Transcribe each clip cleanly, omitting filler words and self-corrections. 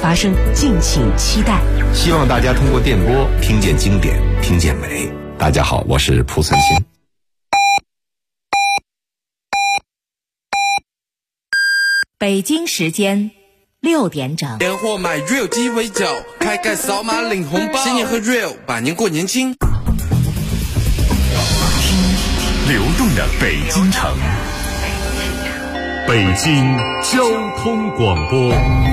发生，敬请期待。 希望大家通过电波听见经典，听见美。大家好，我是蒲存昕。 北京时间6点整， 年货买 Real 鸡尾酒，开盖扫码领红包，新年喝 Real， 百年过年轻。听流动的北京城，北京交通广播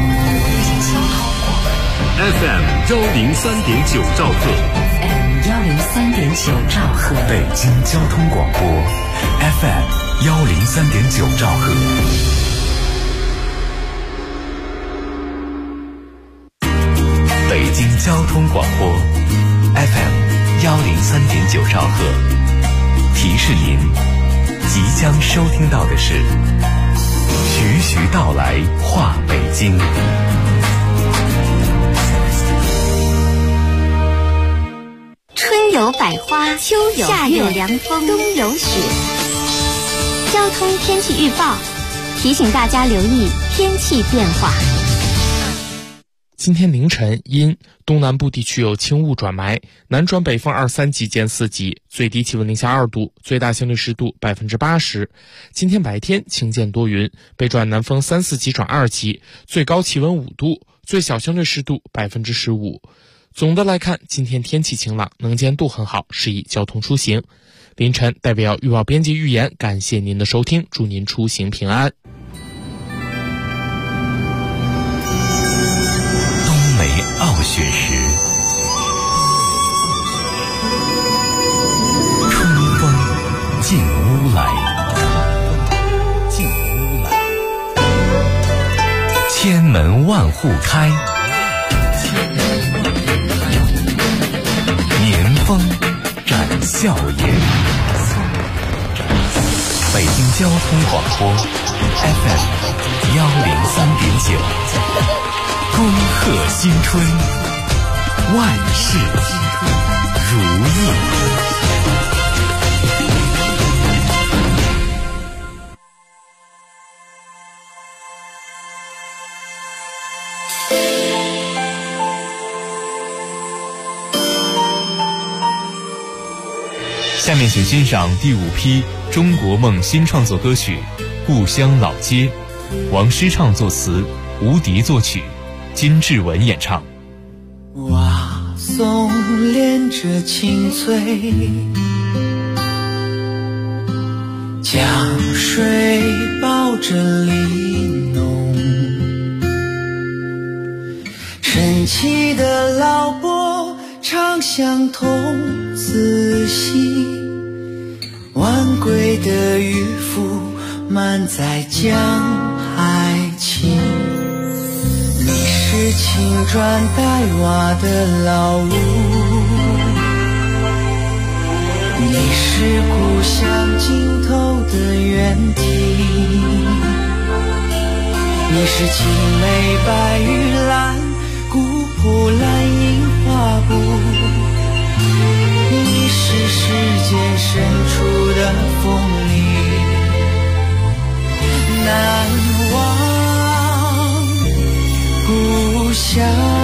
FM 103.9兆赫， 103.9兆赫， 北京交通广播 FM 103.9兆赫。北京交通广播 FM 103.9兆赫，提示您即将收听到的是徐徐道来话北京。 春有百花，秋有夏有凉风，冬有雪。交通天气预报提醒大家留意天气变化。 今天凌晨因东南部地区有轻雾转霾，南转北风2、3级见4级，最低气温零下2度，最大相对湿度80%。今天白天晴间多云，北转南风3、4级转2级，最高气温5度，最小相对湿度15%。总的来看，今天天气晴朗，能见度很好，适宜交通出行。凌晨代表预报编辑预言，感谢您的收听，祝您出行平安。 傲雪时，春风进屋来，千门万户开，年风展笑颜。北京交通广播 FM 103.9。恭贺新春，万事如意。下面请欣赏第5批中国梦新创作歌曲《故乡老街》，王诗畅作词，吴迪作曲，金志文演唱。 瓦松连着青翠，江水抱着玲珑，晨起的老伯唱相童，仔细晚归的渔夫满载江海情。是青砖黛瓦的老屋，你是故乡尽头的原地，你是青梅白玉兰，古朴蓝印花布，你是世间深处的风里难忘。故乡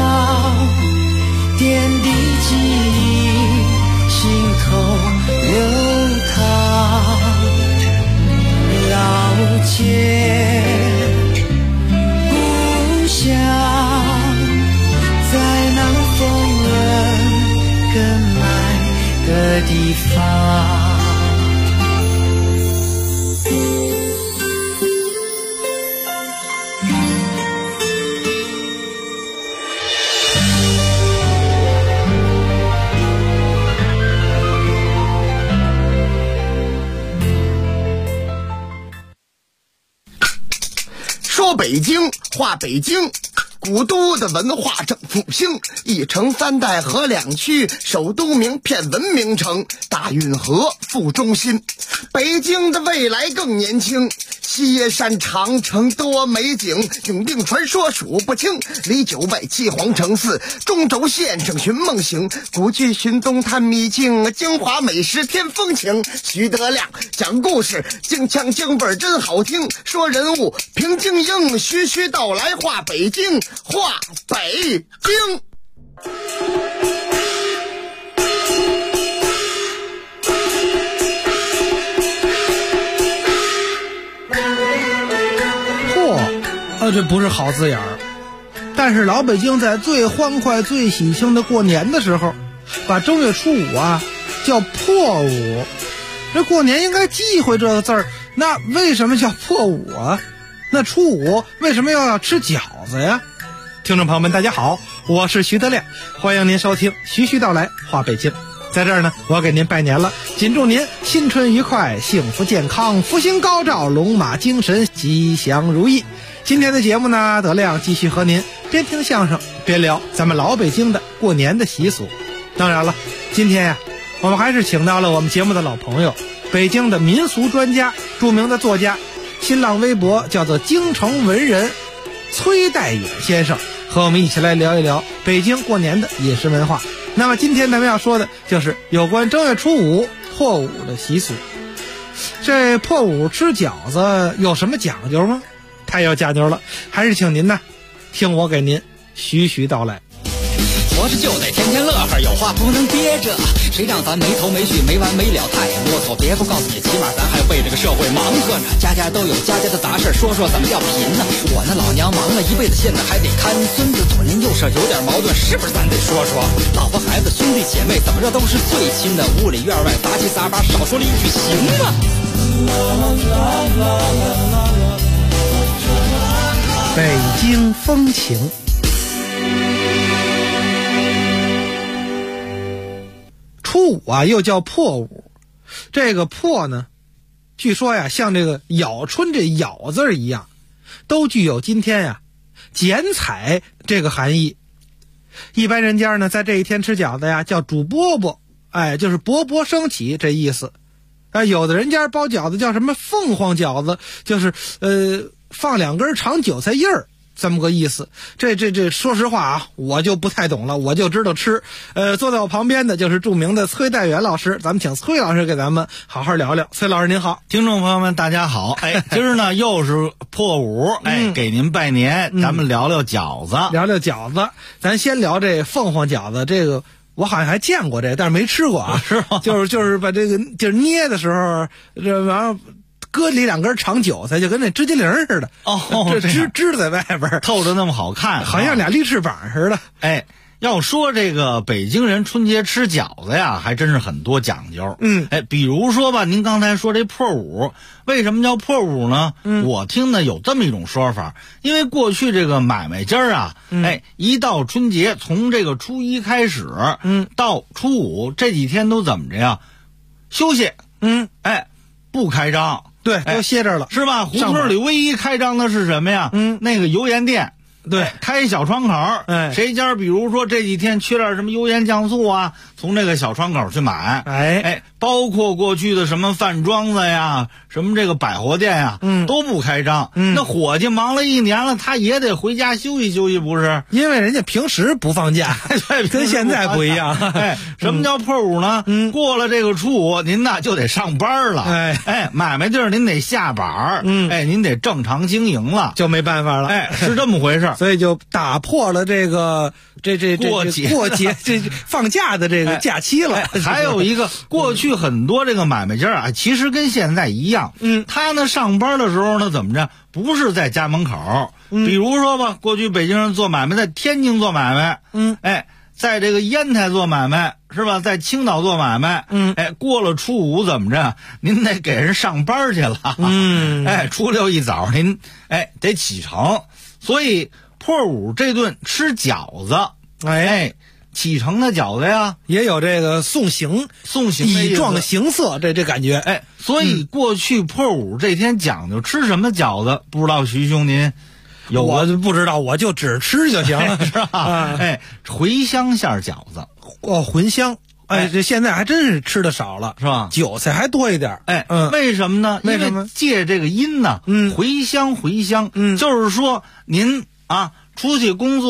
点滴记忆，心头流淌。老街故乡，在那风人耕麦的地方。 说北京话北京，古都的文化正复兴，一城三代河两区，首都名片文明城，大运河副中心。北京的未来更年轻，西山长城多美景，永定传说数不清。离9外7皇城4，中轴线上寻梦行，古剧寻东探秘境，京华美食添风情。徐德亮讲故事，京腔京味真好听，说人物评京英，徐徐道来话北京。 话北京。 这不是好字眼儿，但是老北京在最欢快最喜庆的过年的时候，把正月初五啊叫破五。这过年应该忌讳这个字儿，那为什么叫破五啊？那初五为什么要吃饺子呀？听众朋友们大家好，我是徐德亮，欢迎您收听徐徐道来话北京。在这儿呢，我给您拜年了，谨祝您新春愉快，幸福健康，福星高照，龙马精神，吉祥如意。今天的节目呢，德亮继续和您边听相声边聊咱们老北京的过年的习俗。当然了，今天呀，我们还是请到了我们节目的老朋友，北京的民俗专家，著名的作家，新浪微博叫做京城文人崔代远先生，和我们一起来聊一聊北京过年的饮食文化。那么今天咱们要说的就是有关正月初五破五的习俗。这破五吃饺子有什么讲究吗？太有讲究了，还是请您呢听我给您徐徐道来。 活着就得天天乐呵，有话不能憋着，谁让咱没头没绪没完没了太啰嗦。别不告诉你，起码咱还为这个社会忙活呢。家家都有家家的杂事，说说怎么叫贫呢？我那老娘忙了一辈子，现在还得看孙子，左邻右舍有点矛盾，是不是咱得说说？老婆孩子兄弟姐妹怎么着都是最亲的，屋里院外杂七杂八，少说了一句行吗？ 北京风情。初五啊又叫破五，这个破呢，据说呀像这个咬春这咬字一样，都具有今天呀剪彩这个含义。一般人家呢在这一天吃饺子呀叫煮饽饽，就是勃勃升起这意思。有的人家包饺子叫什么凤凰饺子，就是放2根长韭菜叶儿，这么个意思。这说实话啊，我就不太懂了，我就知道吃。坐在我旁边的就是著名的崔代远老师，咱们请崔老师给咱们好好聊聊。崔老师您好。 听众朋友们大家好。今儿呢又是破五，给您拜年，咱们聊聊饺子。 聊聊饺子，咱先聊这凤凰饺子，这个我好像还见过这，但是没吃过啊。 是吗？ 就是把这个就是捏的时候，这完了搁里2根长韭菜，就跟那芝麻铃似的。这支在外边， 透着那么好看， 好像俩立翅膀似的。 要说这个北京人春节吃饺子呀，还真是很多讲究。比如说吧，您刚才说这破五，为什么叫破五呢？我听呢有这么一种说法，因为过去这个买卖家啊，一到春节，从这个初1开始，到初5这几天都怎么着呀？休息，不开张。 对，都歇着了， 是吧？胡同里唯一开张的是什么呀？那个油盐店。对，开小窗口，谁家比如说这几天缺点什么油盐酱醋啊，从这个小窗口去买。包括过去的什么饭庄子呀，什么这个百货店呀，都不开张。那伙计忙了一年了，他也得回家休息休息，不是？ 因为人家平时不放假，跟现在不一样。 什么叫破五呢？过了这个初五，您那就得上班了。买卖地儿您得下板。您得正常经营了， 就没办法了。 是这么回事。 所以就打破了这个过节这放假的这个假期了。 还有一个，过去很多这个买卖家啊，其实跟现在一样，他呢上班的时候呢怎么着，不是在家门口。比如说吧，过去北京人做买卖，在天津做买卖，在这个烟台做买卖，是吧？在青岛做买卖，过了初五怎么着，您得给人上班去了。初6一早您得启程，所以破五这顿吃饺子，启程的饺子呀， 也有这个送行以壮形色，这感觉。 所以过去破五这天讲究吃什么饺子，不知道徐兄您有？ 我不知道，我就只吃就行了， 是吧？茴香馅饺子。 茴香。这现在还真是吃的少了， 是吧？ 韭菜还多一点。 为什么呢？因为借这个音呢，茴香，就是说您啊出去工作，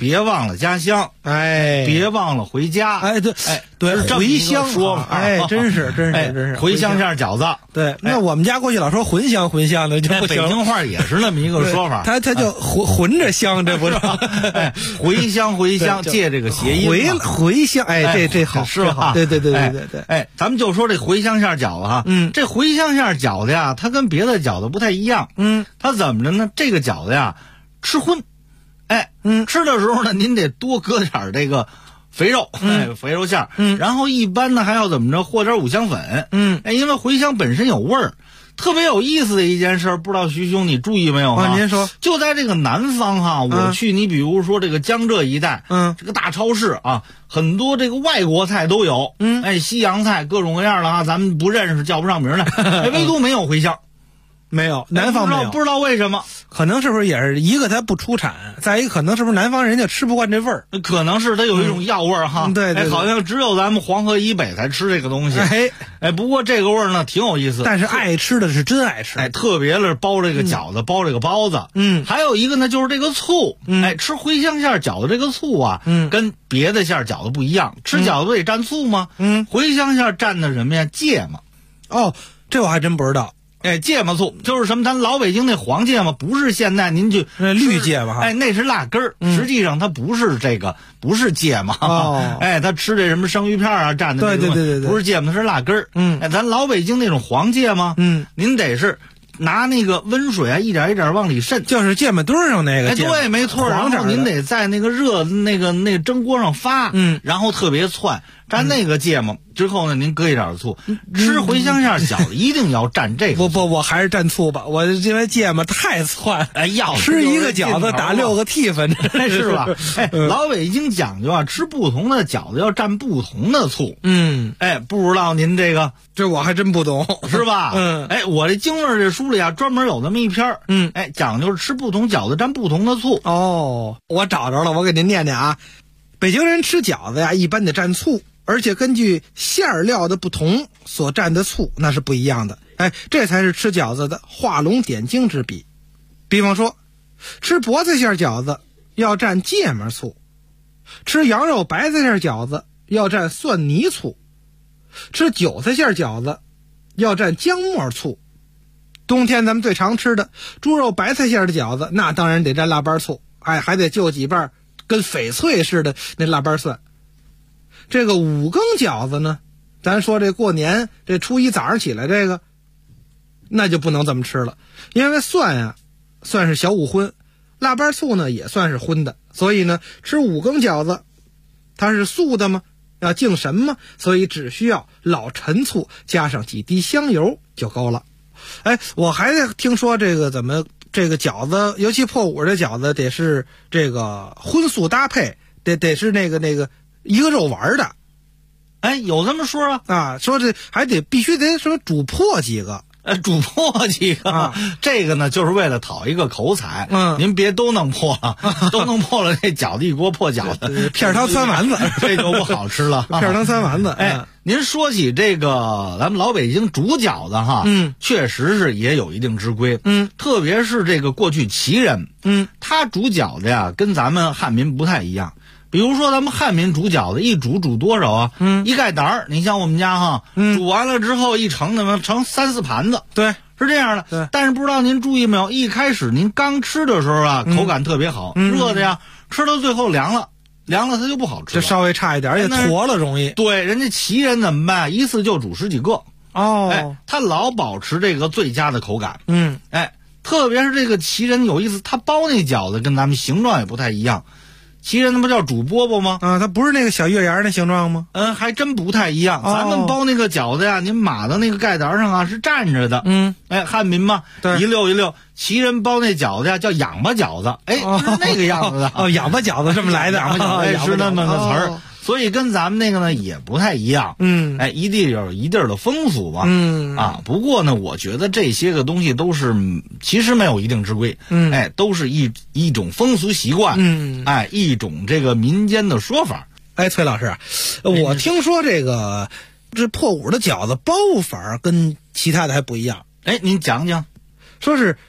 别忘了家乡， 哎， 别忘了回家， 哎，对，哎，对，回乡说法， 哎，真是回乡馅饺子。 对，那我们家过去老说混香的就不行。 北京话也是那么一个说法， 它叫混着香，这不是？ 哎，回乡，借这个谐音回乡，哎，这好是吧？ 对。 哎，咱们就说这回乡馅饺子哈，这回乡馅饺子呀，它跟别的饺子不太一样，它怎么着呢？这个饺子呀，吃荤。哎，吃的时候呢，您得多搁点这个肥肉，肥肉馅儿，然后一般呢还要怎么着，和点五香粉，因为茴香本身有味儿。特别有意思的一件事，不知道徐兄你注意没有啊？ 您说， 就在这个南方哈，我去，你比如说这个江浙一带，这个大超市啊，很多这个外国菜都有，西洋菜各种各样的啊，咱们不认识叫不上名来，唯独没有茴香。 没有，南方没有， 不知道为什么， 可能是不是也是一个它不出产，再一个可能是不是南方人家吃不惯这味儿， 可能是它有一种药味儿哈。 对， 好像只有咱们黄河以北才吃这个东西。不过这个味儿呢挺有意思， 但是爱吃的是真爱吃。 特别是包这个饺子，包这个包子。还有一个呢就是这个醋。吃茴香馅饺子这个醋啊，跟别的馅饺子不一样。吃饺子得蘸醋吗？茴香馅蘸的什么呀？芥末。 哦，这我还真不知道。 芥末醋就是什么？咱老北京那黄芥末，不是现在您去绿芥末哈。 那是辣根儿。实际上它不是这个，不是芥末。他吃这什么生鱼片啊蘸的， 对， 不是芥末，是辣根儿。咱老北京那种黄芥末，您得是拿那个温水啊，一点一点往里渗， 就是芥末墩上那个。 对，没错。然后您得在那个热那个蒸锅上发，然后特别窜，蘸那个芥末之后呢，您搁一点醋。吃茴香馅饺子一定要蘸这个。 不，我还是蘸醋吧。我因为芥末太窜， 要吃一个饺子打6个屉分， 是吧？老北京讲究啊，吃不同的饺子要蘸不同的醋。不知道您这我还真不懂， 是吧？我这京味儿这书里啊，专门有那么一篇讲究吃不同饺子蘸不同的醋。 哦，我找着了，我给您念念啊。北京人吃饺子呀，一般得蘸醋，而且根据馅料的不同所蘸的醋那是不一样的。这才是吃饺子的画龙点睛之笔。比方说，吃菠菜馅饺子要蘸芥末醋，吃羊肉白菜馅饺子要蘸蒜泥醋，吃韭菜馅饺子要蘸姜末醋。冬天咱们最常吃的猪肉白菜馅的饺子，那当然得蘸腊八醋，还得就几瓣跟翡翠似的那腊八蒜。这个五更饺子呢，咱说这过年这初一早上起来这个，那就不能这么吃了，因为蒜呀算是小五荤，腊八醋呢也算是荤的，所以呢吃五更饺子它是素的嘛，要敬神嘛，所以只需要老陈醋加上几滴香油就够了。我还听说这个怎么这个饺子，尤其破五的饺子得是这个荤素搭配，得是那个一个肉丸的。 有这么说啊？说这还必须得说煮破几个。 煮破几个这个呢就是为了讨一个口彩。您别都弄破了，都弄破了，这饺子一锅破饺子， 片汤三丸子， 这就不好吃了。 片汤三丸子。 您说起这个咱们老北京煮饺子哈，确实是也有一定之规。特别是这个过去旗人，他煮饺子呀跟咱们汉民不太一样。比如说咱们汉民煮饺子，一煮多少啊？一盖胆儿。你像我们家哈，煮完了之后一盛盛3、4盘子。 对， 是这样的。 对， 但是不知道您注意没有，一开始您刚吃的时候啊，口感特别好，热的呀，吃到最后凉了它就不好吃了， 就稍微差一点，而且坨了容易。 对，人家旗人怎么办？一次就煮10几个。他老保持这个最佳的口感。特别是这个旗人有意思，他包那饺子跟咱们形状也不太一样。旗人那不叫煮饽饽吗？ 它不是那个小月牙那形状吗？ 还真不太一样。咱们包那个饺子呀，您码到那个盖台上啊是站着的。汉民嘛，一溜一溜。旗人包那饺子呀叫仰巴饺子，是那个样子的。 仰巴饺子这么来的， 仰巴饺子是那么个词儿。所以跟咱们那个呢也不太一样。一地有一地的风俗吧。不过呢，我觉得这些个东西都是其实没有一定之规。都是一种风俗习惯。一种这个民间的说法。 崔老师，我听说这破五的饺子包法跟其他的还不一样。 您讲讲。 说是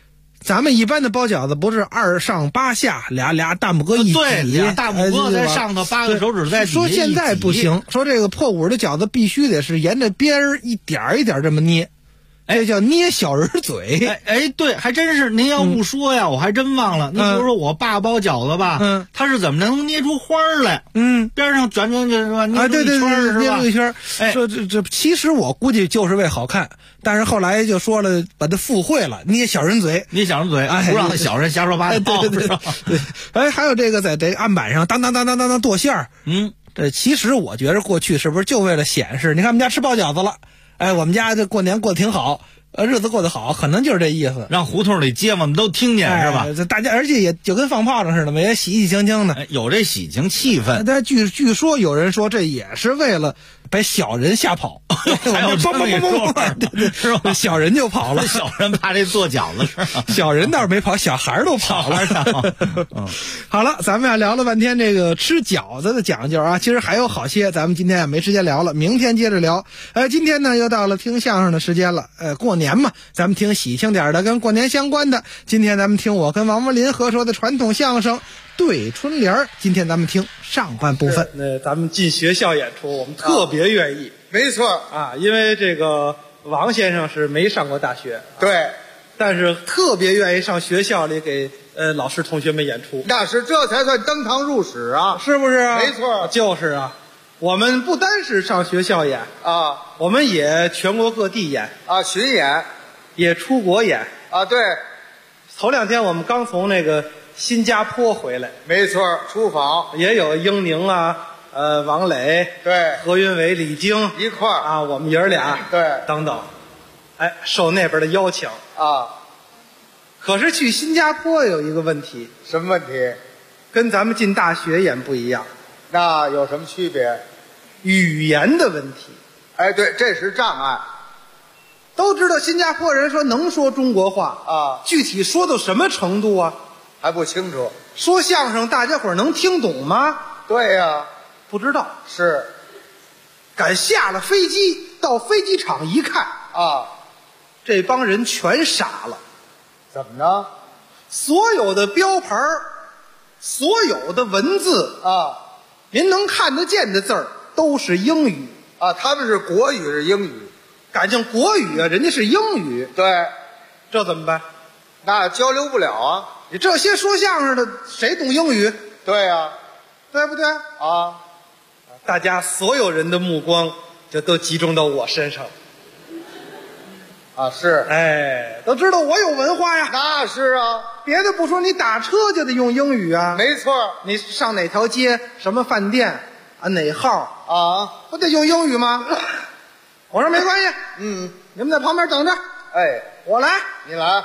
咱们一般的包饺子不是2上8下，俩大拇哥一挤， 对，俩大拇哥在上头，8个手指在底下。 说现在不行，说这个破五的饺子必须得是沿着边儿一点一点这么捏。这叫捏小人嘴。 对，还真是。您要不说呀，我还真忘了。那比如说我爸包饺子吧，他是怎么能捏出花来？边上卷是吧？捏出一圈是吧？ 捏出一圈。说这其实我估计就是为好看，但是后来就说了，把它附会了，捏小人嘴， 不让小人瞎说八道。 对。还有这个在这案板上当剁馅儿。这其实我觉着过去是不是就为了显示？你看我们家吃包饺子了。我们家这过年过得挺好，日子过得好，可能就是这意思， 让胡同里街坊们都听见，是吧？ 大家而且也就跟放炮仗似的，也喜气洋洋的， 有这喜庆气氛。 但据说有人说这也是为了把小人吓跑， 还有这么一说法， 是吧？小人就跑了， 小人怕这做饺子是吧？ 小人倒是没跑，小孩都跑了。好了，咱们俩聊了半天这个吃饺子的讲究啊，其实还有好些，咱们今天也没时间聊了，明天接着聊。今天呢又到了听相声的时间了，过年嘛，咱们听喜庆点的，跟过年相关的。今天咱们听我跟王文林合说的传统相声《对春联》，今天咱们听上半部分。 那咱们进学校演出，我们特别愿意。 没错啊，因为这个王先生是没上过大学， 对， 但是特别愿意上学校里给老师同学们演出。 那是这才算登堂入室啊， 是不是啊？ 没错， 就是啊。我们不单是上学校演啊， 我们也全国各地演啊，巡演， 也出国演啊。对， 头2天我们刚从那个新加坡回来， 没错，出访也有英宁啊，王磊， 对， 何云伟、李菁一块儿啊，我们爷儿俩， 对， 等等，受那边的邀请啊。 可是去新加坡有一个问题， 什么问题？ 跟咱们进大学演不一样。 那有什么区别？ 语言的问题。 对，这是障碍。 都知道新加坡人说能说中国话啊， 具体说到什么程度啊？ 还不清楚。 说相声大家伙能听懂吗？ 对呀， 不知道。 是。 赶下了飞机到飞机场一看啊， 这帮人全傻了。 怎么呢？ 所有的标牌，所有的文字啊， 您能看得见的字儿都是英语啊，他们是国语是英语， 赶上国语啊，人家是英语。 对， 这怎么办？ 那交流不了啊！ 你这些说相声的谁懂英语？ 对呀， 对不对啊？ 大家所有人的目光就都集中到我身上啊！是， 都知道我有文化呀。 那是啊， 别的不说，你打车就得用英语啊。 没错， 你上哪条街，什么饭店啊，哪号啊， 不得用英语吗？我说没关系，你们在旁边等着。我来， 你来。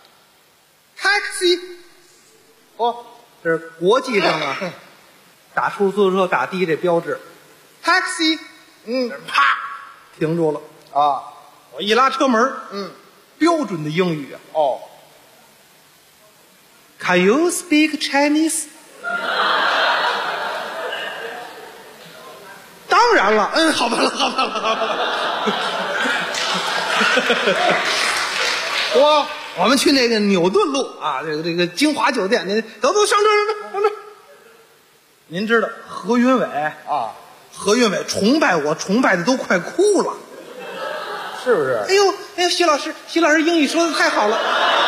taxi， 这是国际上啊，打出租车打的这标志。taxi， 啪，停住了啊！ 我一拉车门，标准的英语啊。Can you speak Chinese？ 当然了，好吧了。我们去那个牛顿路啊，这个金华酒店，您走上这。您知道何云伟啊？ 何云伟崇拜我，崇拜的都快哭了， 是不是？ 哎呦，徐老师英语说的太好了。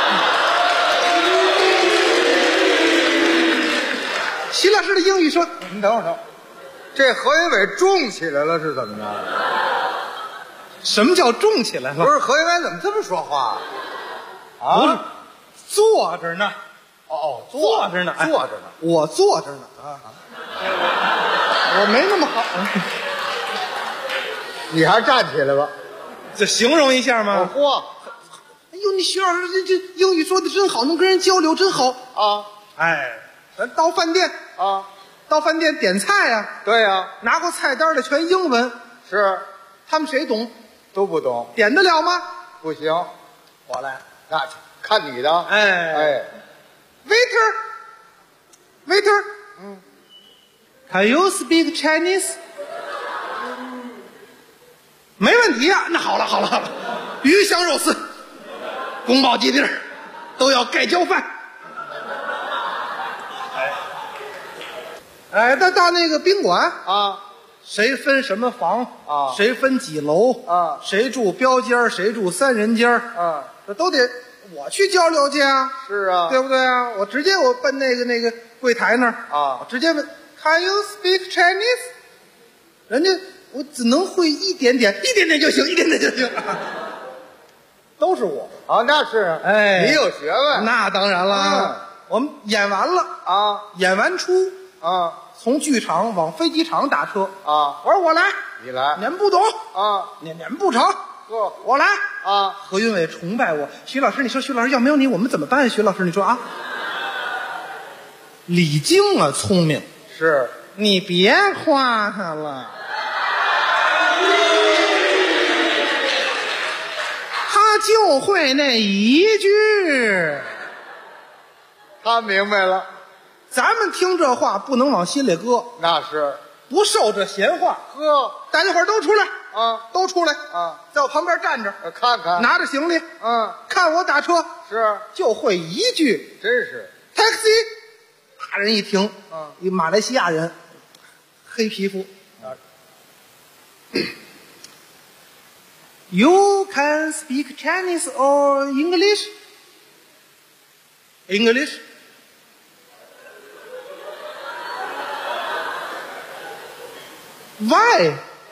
徐老师的英语说， 您等会儿，这何云伟重起来了是怎么着？ 什么叫重起来了？ 不是何云伟怎么这么说话？ 不是，坐着呢。 坐着呢， 我坐着呢啊。我没那么好。 你还站起来吧？ 这形容一下吗？哎呦，你徐老师这英语说的真好，能跟人交流真好啊！ 咱到饭店啊， 到饭店点菜呀。 对呀， 拿过菜单的全英文。 是， 他们谁懂？ 都不懂。 点得了吗？ 不行， 我来。 那看你的。 Waiter， Can you speak Chinese？ 没问题啊。那好了，鱼香肉丝，宫保鸡丁， 都要盖浇饭。哎，到那个宾馆啊， 谁分什么房啊？ 谁分几楼啊？ 谁住标间，谁住3人间啊？ 这都得我去交流去啊。 是啊， 对不对啊？我直接奔那个柜台那儿啊， 我直接问 Can you speak Chinese？ 人家我只能会一点点就行，一点点就行。都是我啊，那是， 哎， 你有学问， 那当然了。我们演完了啊， 演完出啊， 从剧场往飞机场打车啊。 我说我来， 你来， 您不懂啊， 您不成，我来啊。 何云伟崇拜我，徐老师，你说徐老师要没有你我们怎么办？徐老师，你说啊。李菁啊，聪明， 是你别夸他了。他就会那一句， 他明白了。 咱们听这话不能往心里搁， 那是不受这闲话。 呵， 大家伙儿都出来啊， 都出来啊， 在我旁边站着， 看看， 拿着行李，看我打车， 是就会一句， 真是 taxi。大人一听，一马来西亚人，黑皮肤。You can speak Chinese or English? English? Why?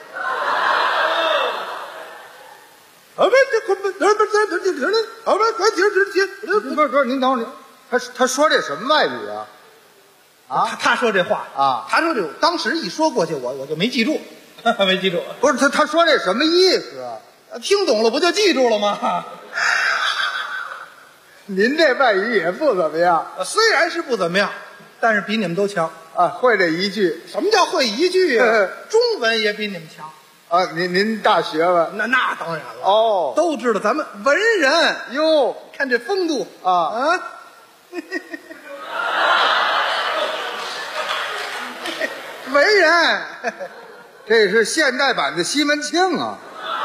不是，您等会儿，他说这什么外语啊？ 啊，他说这话啊， 他说这，当时一说过去，我就没记住，没记住。 不是他说这什么意思啊？ 听懂了不就记住了吗？ 您这外语也不怎么样， 虽然是不怎么样，但是比你们都强啊！会这一句， 什么叫会一句啊？中文也比你们强啊！您大学问， 那当然了哦， 都知道咱们文人哟， 看这风度啊！ 文人， 这是现代版的西门庆啊！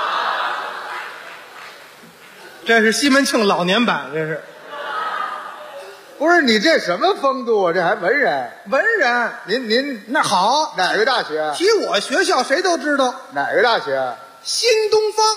这是西门庆老年版，这是。 不是你这什么风度啊？这还文人？ 文人， 您那好， 哪个大学？ 提我学校谁都知道。 哪个大学？ 新东方。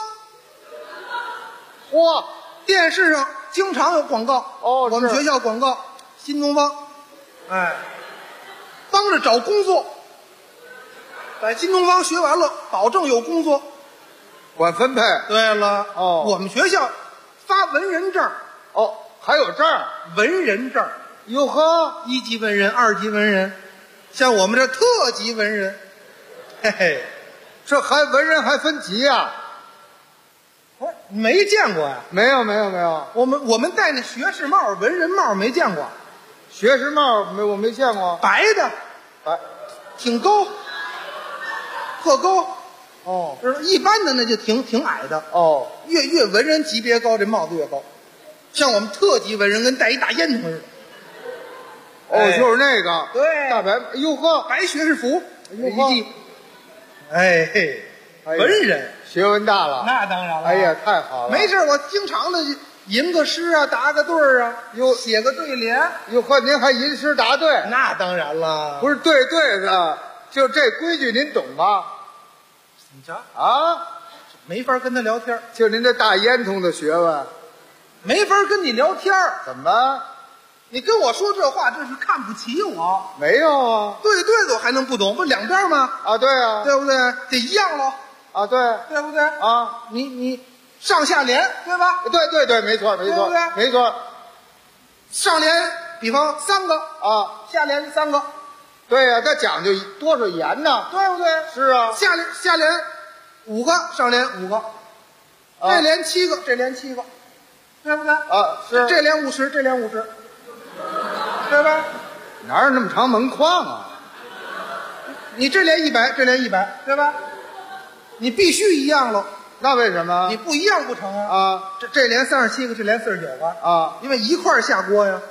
嚯， 电视上经常有广告哦。 我们学校广告，新东方，哎，帮着找工作，在新东方学完了，保证有工作， 管分配。 对了， 哦， 我们学校发文人证。 哦。还有证儿， 文人证， 哟呵 ，1级文人、2级文人，像我们这特级文人，嘿嘿， 这还文人还分级啊？ 不是没见过呀？ 没有。 我们戴那学士帽、文人帽没见过， 学士帽我没见过， 白的，挺高，特高。 哦， 就是一般的那就挺矮的。 哦， 越文人级别高，这帽子越高。像我们特级文人跟带一大烟筒似的。 哦，就是那个， 对， 大白，哟呵， 白学士服， 一系， 哎嘿，文人学问大了， 那当然了。 哎呀，太好了！ 没事，我经常的吟个诗啊，答个对儿啊，又写个对联。 哟呵，您还吟诗答对？ 那当然了。 不是对的，就这规矩您懂吗？ 怎么着啊？ 没法跟他聊天， 就您这大烟囱的学问。 没法跟你聊天。 怎么？ 你跟我说这话，这是看不起我？ 没有啊， 对的，我还能不懂？不两边吗？ 啊，对啊， 对不对？得一样喽。 啊，对不对？ 啊， 你上下联对吧？ 对，没错， 对不对？ 没错。 上联比方3个啊， 下联3个。 对呀，它讲究多少言呢？ 对不对？ 是啊， 下联5个，上联5个，这联7个，这联7个。对不对？ 啊，是这连50，这连50，对吧？ 哪有那么长门框啊？ 你这连100，这连100，对吧？你必须一样了。 那为什么？ 你不一样不成啊？ 啊， 这连37个，这连49个啊， 因为一块下锅呀。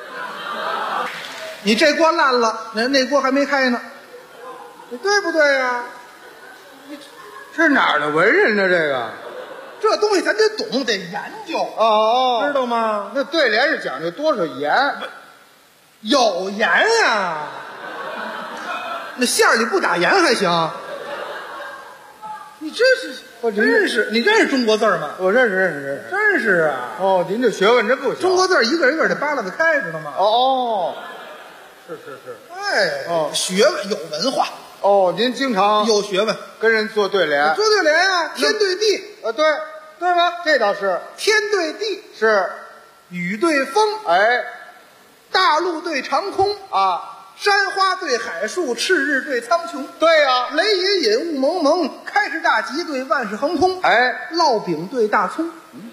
你这锅烂了，那锅还没开呢，对不对呀？ 这哪儿的文人呢？这个。 这东西咱得懂，得研究。 哦， 知道吗？ 那对联是讲究多少言？ 有盐啊，那馅儿里不打盐还行。你这是你认识中国字吗？ 我认识。 真是啊！ 哦，您这学问真不小。 中国字一个一个得扒拉得开，知道吗？ 哦，是。 哎，学问有文化。 哦，您经常有学问， 跟人做对联。 做对联啊，天对地，对吗？ 这倒是。 天对地是， 雨对风， 哎， 大陆对长空啊， 山花对海树，赤日对苍穹。 对呀， 雷隐隐，雾蒙蒙，开市大吉对万事亨通。 哎， 烙饼对大葱。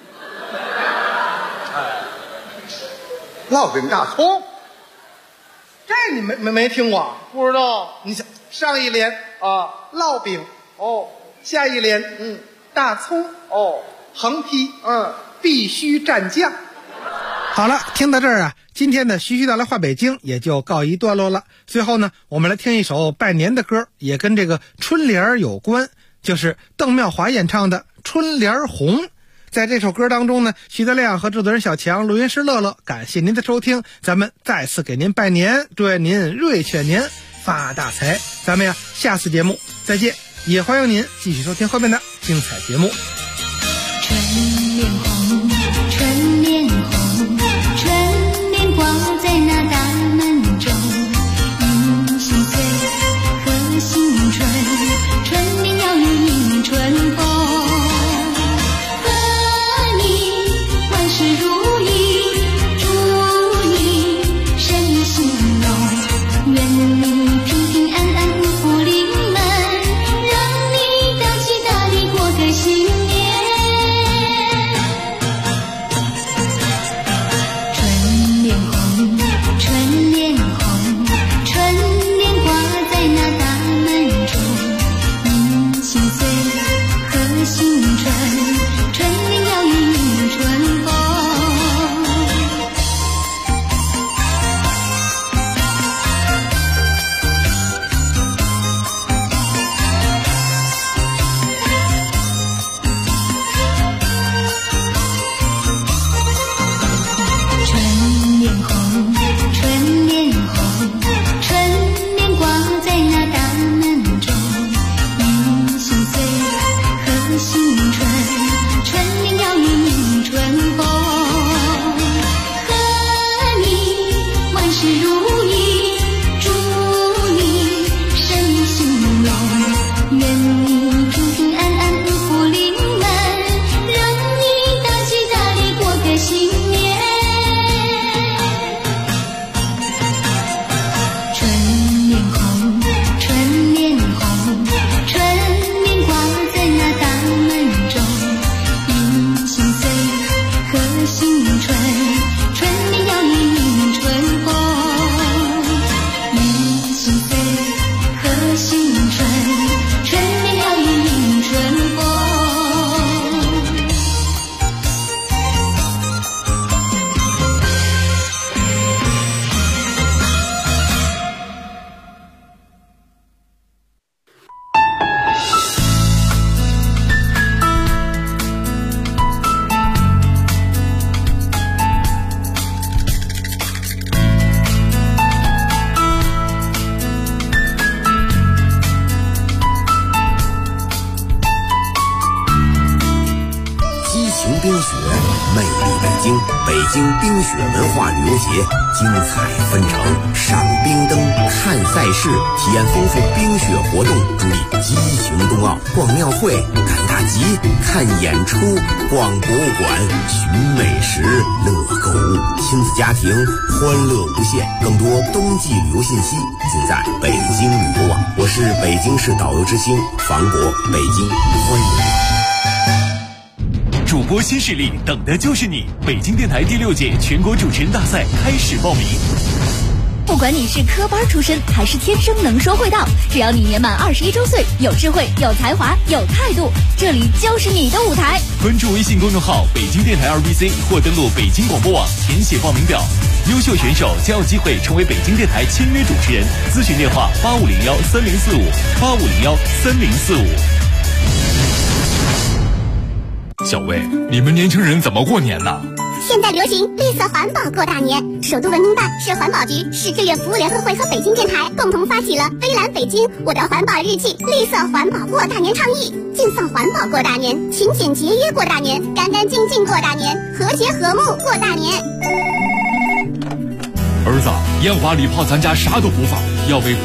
烙饼大葱， 这你没听过？ 不知道。 你想上一联啊， 烙饼哦， 下一联大葱哦， 横批必须蘸酱。好了，听到这儿啊，今天的徐徐道来话北京也就告一段落了。最后呢，我们来听一首拜年的歌，也跟这个春联有关，就是邓妙华演唱的《春联红》。在这首歌当中呢，徐德亮和制作人小强、录音师乐乐，感谢您的收听，咱们再次给您拜年，祝愿您瑞全年发大财。咱们呀，下次节目再见，也欢迎您继续收听后面的精彩节目。 春联红，春联红，春联挂在那大门中，迎新岁，贺新春，春联要迎春风。事如意，祝你身兴隆，愿你平平安安，福临门，让你大吉大利过个新年。春联红，春联红，春联挂在那大门中，迎新岁，贺新春，春联要迎春风。 北京冰雪文化旅游节精彩纷呈，赏冰灯、看赛事，体验丰富冰雪活动，助力激情冬奥。逛庙会、赶大集、看演出、逛博物馆、寻美食、乐购物，亲子家庭欢乐无限。更多冬季旅游信息尽在北京旅游网。我是北京市导游之星房博，北京欢迎你。 主播新势力，等的就是你！北京电台第6届全国主持人大赛开始报名。 不管你是科班出身还是天生能说会道，只要你年满21周岁，有智慧、有才华、有态度，这里就是你的舞台。 关注微信公众号北京电台2BC 或登录北京广播网填写报名表，优秀选手将有机会成为北京电台签约主持人。咨询电话85013045，85013045。 小魏，你们年轻人怎么过年呢？ 现在流行绿色环保过大年，首都文明办、市环保局、市志愿服务联合会和北京电台共同发起了“微蓝北京，我的环保日记”绿色环保过大年倡议，尽放环保过大年，勤俭节约过大年，干干净净过大年，和谐和睦过大年。 儿子，烟花礼炮咱家啥都不放，要为